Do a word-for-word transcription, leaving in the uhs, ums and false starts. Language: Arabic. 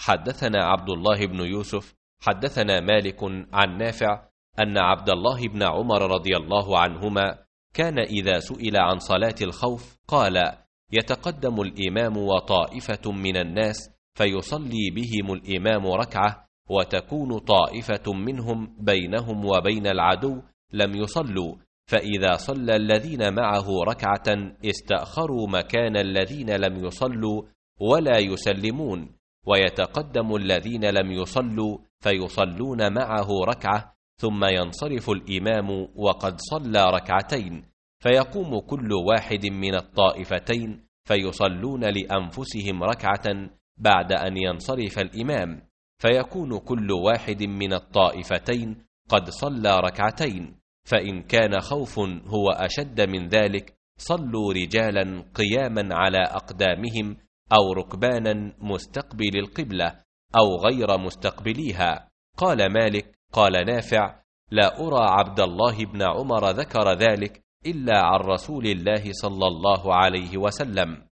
حدثنا عبد الله بن يوسف حدثنا مالك عن نافع أن عبد الله بن عمر رضي الله عنهما كان إذا سئل عن صلاة الخوف قال: يتقدم الإمام وطائفة من الناس فيصلي بهم الإمام ركعة، وتكون طائفة منهم بينهم وبين العدو لم يصلوا، فإذا صلى الذين معه ركعة استأخروا مكان الذين لم يصلوا ولا يسلمون، ويتقدم الذين لم يصلوا فيصلون معه ركعة، ثم ينصرف الإمام وقد صلى ركعتين، فيقوم كل واحد من الطائفتين فيصلون لأنفسهم ركعة بعد أن ينصرف الإمام، فيكون كل واحد من الطائفتين قد صلى ركعتين. فإن كان خوف هو أشد من ذلك صلوا رجالا قياما على أقدامهم أو ركبانا مستقبل القبلة أو غير مستقبليها. قال مالك: قال نافع: لا أرى عبد الله بن عمر ذكر ذلك إلا عن رسول الله صلى الله عليه وسلم.